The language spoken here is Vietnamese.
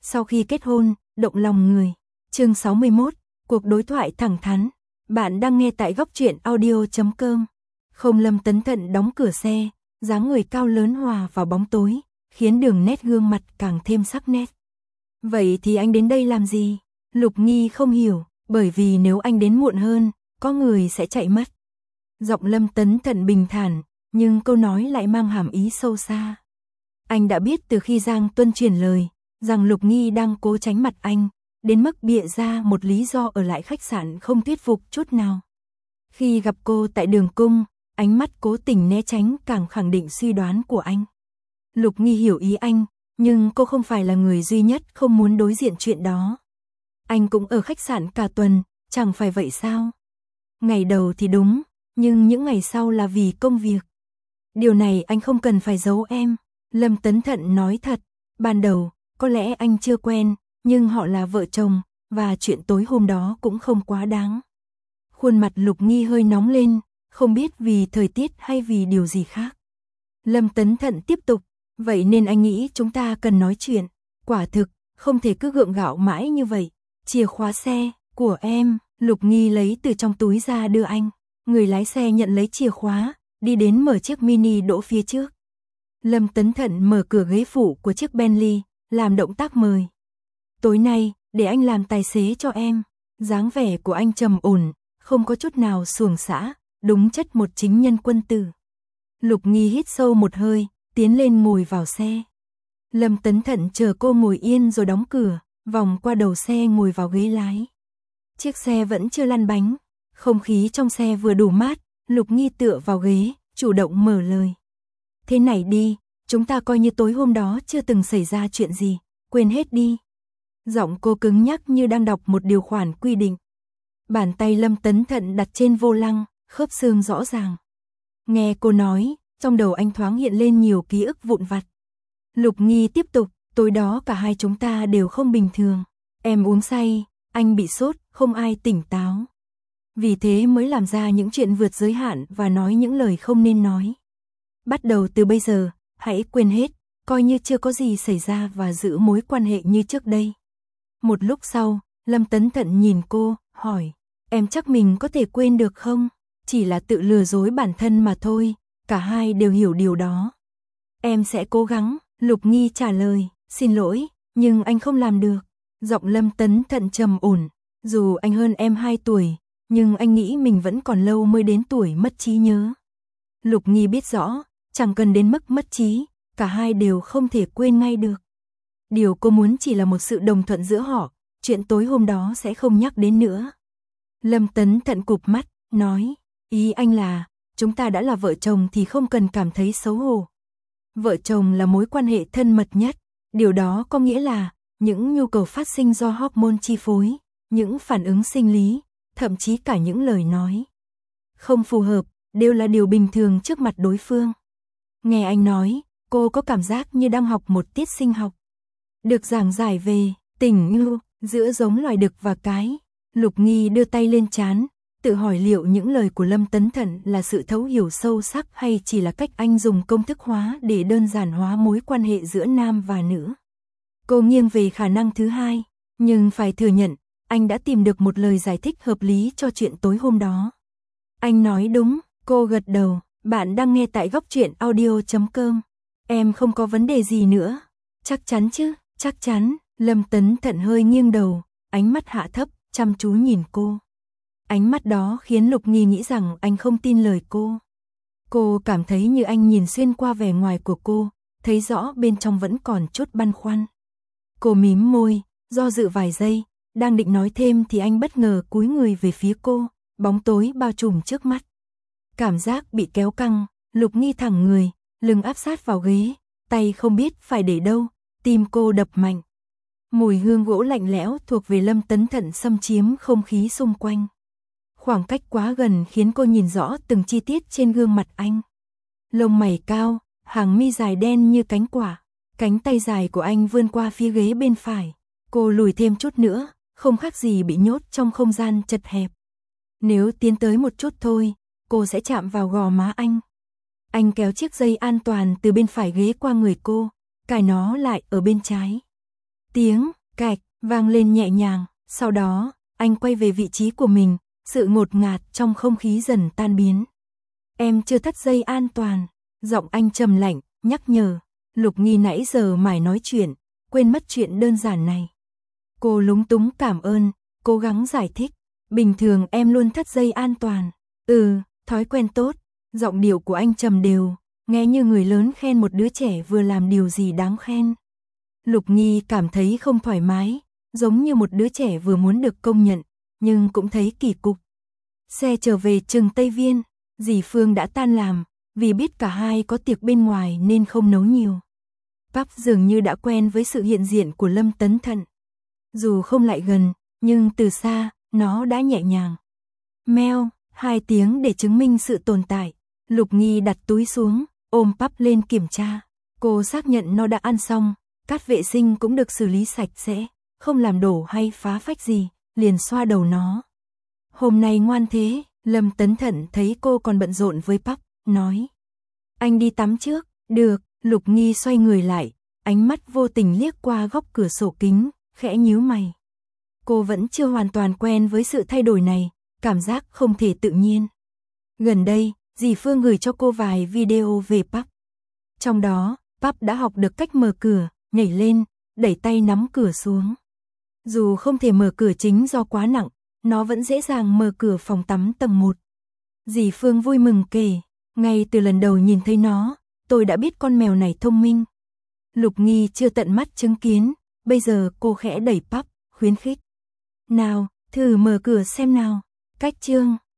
Sau khi kết hôn, động lòng người. Chương 61, cuộc đối thoại thẳng thắn. Bạn đang nghe tại góc truyện audio.com. Không, Lâm Tấn Thận đóng cửa xe, dáng người cao lớn hòa vào bóng tối, khiến đường nét gương mặt càng thêm sắc nét. Vậy thì anh đến đây làm gì? Lục Nghi không hiểu, bởi vì nếu anh đến muộn hơn, có người sẽ chạy mất. Giọng Lâm Tấn Thận bình thản, nhưng câu nói lại mang hàm ý sâu xa. Anh đã biết từ khi Giang Tuân truyền lời, rằng Lục Nghi đang cố tránh mặt anh, đến mức bịa ra một lý do ở lại khách sạn không thuyết phục chút nào. Khi gặp cô tại đường cung, ánh mắt cố tình né tránh càng khẳng định suy đoán của anh. Lục Nghi hiểu ý anh, nhưng cô không phải là người duy nhất không muốn đối diện chuyện đó. Anh cũng ở khách sạn cả tuần, chẳng phải vậy sao? Ngày đầu thì đúng, nhưng những ngày sau là vì công việc. Điều này anh không cần phải giấu em. Lâm Tấn Thận nói thật, ban đầu, có lẽ anh chưa quen, nhưng họ là vợ chồng, và chuyện tối hôm đó cũng không quá đáng. Khuôn mặt Lục Nghi hơi nóng lên, không biết vì thời tiết hay vì điều gì khác. Lâm Tấn Thận tiếp tục, vậy nên anh nghĩ chúng ta cần nói chuyện. Quả thực, không thể cứ gượng gạo mãi như vậy. Chìa khóa xe của em, Lục Nghi lấy từ trong túi ra đưa anh. Người lái xe nhận lấy chìa khóa, đi đến mở chiếc mini đỗ phía trước. Lâm Tấn Thận mở cửa ghế phụ của chiếc Bentley, làm động tác mời. Tối nay, để anh làm tài xế cho em. Dáng vẻ của anh trầm ổn, không có chút nào xuồng xã, đúng chất một chính nhân quân tử. Lục Nghi hít sâu một hơi, tiến lên ngồi vào xe. Lâm Tấn Thận chờ cô ngồi yên rồi đóng cửa, vòng qua đầu xe ngồi vào ghế lái. Chiếc xe vẫn chưa lăn bánh, không khí trong xe vừa đủ mát, Lục Nghi tựa vào ghế, chủ động mở lời. Thế này đi, chúng ta coi như tối hôm đó chưa từng xảy ra chuyện gì, quên hết đi. Giọng cô cứng nhắc như đang đọc một điều khoản quy định. Bàn tay Lâm Tấn Thận đặt trên vô lăng, khớp xương rõ ràng. Nghe cô nói, trong đầu anh thoáng hiện lên nhiều ký ức vụn vặt. Lục Nghi tiếp tục, tối đó cả hai chúng ta đều không bình thường. Em uống say, anh bị sốt, không ai tỉnh táo. Vì thế mới làm ra những chuyện vượt giới hạn và nói những lời không nên nói. Bắt đầu từ bây giờ, hãy quên hết, coi như chưa có gì xảy ra và giữ mối quan hệ như trước đây. Một lúc sau, Lâm Tấn Thận nhìn cô, hỏi, em chắc mình có thể quên được không? Chỉ là tự lừa dối bản thân mà thôi, cả hai đều hiểu điều đó. Em sẽ cố gắng, Lục Nghi trả lời, xin lỗi, nhưng anh không làm được. Giọng Lâm Tấn Thận trầm ổn, dù anh hơn em 2 tuổi, nhưng anh nghĩ mình vẫn còn lâu mới đến tuổi mất trí nhớ. Lục Nghi biết rõ, chẳng cần đến mức mất trí, cả hai đều không thể quên ngay được. Điều cô muốn chỉ là một sự đồng thuận giữa họ, chuyện tối hôm đó sẽ không nhắc đến nữa. Lâm Tấn Thận cụp mắt, nói, ý anh là, chúng ta đã là vợ chồng thì không cần cảm thấy xấu hổ. Vợ chồng là mối quan hệ thân mật nhất, điều đó có nghĩa là, những nhu cầu phát sinh do hormone chi phối, những phản ứng sinh lý, thậm chí cả những lời nói không phù hợp, đều là điều bình thường trước mặt đối phương. Nghe anh nói, cô có cảm giác như đang học một tiết sinh học. Được giảng giải về tình yêu giữa giống loài đực và cái. Lục Nghi đưa tay lên trán, tự hỏi liệu những lời của Lâm Tấn Thận là sự thấu hiểu sâu sắc hay chỉ là cách anh dùng công thức hóa để đơn giản hóa mối quan hệ giữa nam và nữ. Cô nghiêng về khả năng thứ hai, nhưng phải thừa nhận, anh đã tìm được một lời giải thích hợp lý cho chuyện tối hôm đó. Anh nói đúng, cô gật đầu, bạn đang nghe tại góc truyện audio.com. Em không có vấn đề gì nữa. Chắc chắn chứ, chắc chắn. Lâm Tấn Thận hơi nghiêng đầu, ánh mắt hạ thấp, chăm chú nhìn cô. Ánh mắt đó khiến Lục Nghi nghĩ rằng anh không tin lời cô. Cô cảm thấy như anh nhìn xuyên qua vẻ ngoài của cô, thấy rõ bên trong vẫn còn chút băn khoăn. Cô mím môi, do dự vài giây, đang định nói thêm thì anh bất ngờ cúi người về phía cô, bóng tối bao trùm trước mắt. Cảm giác bị kéo căng, Lục Nghi thẳng người, lưng áp sát vào ghế, tay không biết phải để đâu, tim cô đập mạnh. Mùi hương gỗ lạnh lẽo thuộc về Lâm Tấn Thận xâm chiếm không khí xung quanh. Khoảng cách quá gần khiến cô nhìn rõ từng chi tiết trên gương mặt anh. Lông mày cao, hàng mi dài đen như cánh quả, cánh tay dài của anh vươn qua phía ghế bên phải. Cô lùi thêm chút nữa, không khác gì bị nhốt trong không gian chật hẹp. Nếu tiến tới một chút thôi, cô sẽ chạm vào gò má anh. Anh kéo chiếc dây an toàn từ bên phải ghế qua người cô, cài nó lại ở bên trái. Tiếng cạch vang lên nhẹ nhàng, sau đó, anh quay về vị trí của mình, sự ngột ngạt trong không khí dần tan biến. Em chưa thắt dây an toàn, giọng anh trầm lạnh, nhắc nhở. Lục Nghi nãy giờ mải nói chuyện, quên mất chuyện đơn giản này. Cô lúng túng cảm ơn, cố gắng giải thích. Bình thường em luôn thắt dây an toàn. Thói quen tốt. Giọng điệu của anh trầm đều, nghe như người lớn khen một đứa trẻ vừa làm điều gì đáng khen. Lục Nghi cảm thấy không thoải mái, giống như một đứa trẻ vừa muốn được công nhận, nhưng cũng thấy kỳ cục. Xe trở về Trường Tây Viên, dì Phương đã tan làm, vì biết cả hai có tiệc bên ngoài nên không nấu nhiều. Pap dường như đã quen với sự hiện diện của Lâm Tấn Thận. Dù không lại gần, nhưng từ xa, nó đã nhẹ nhàng. Meo, 2 tiếng để chứng minh sự tồn tại. Lục Nghi đặt túi xuống, ôm Pap lên kiểm tra. Cô xác nhận nó đã ăn xong, cát vệ sinh cũng được xử lý sạch sẽ, không làm đổ hay phá phách gì, liền xoa đầu nó. Hôm nay ngoan thế, Lâm Tấn Thận thấy cô còn bận rộn với Pap, nói. Anh đi tắm trước, được. Lục Nghi xoay người lại, ánh mắt vô tình liếc qua góc cửa sổ kính, khẽ nhíu mày. Cô vẫn chưa hoàn toàn quen với sự thay đổi này, cảm giác không thể tự nhiên. Gần đây, dì Phương gửi cho cô vài video về Pap. Trong đó, Pap đã học được cách mở cửa, nhảy lên, đẩy tay nắm cửa xuống. Dù không thể mở cửa chính do quá nặng, nó vẫn dễ dàng mở cửa phòng tắm tầng 1. Dì Phương vui mừng kể, ngay từ lần đầu nhìn thấy nó, tôi đã biết con mèo này thông minh. Lục Nghi chưa tận mắt chứng kiến, bây giờ cô khẽ đẩy Pap, khuyến khích. Nào, thử mở cửa xem nào. Cách chương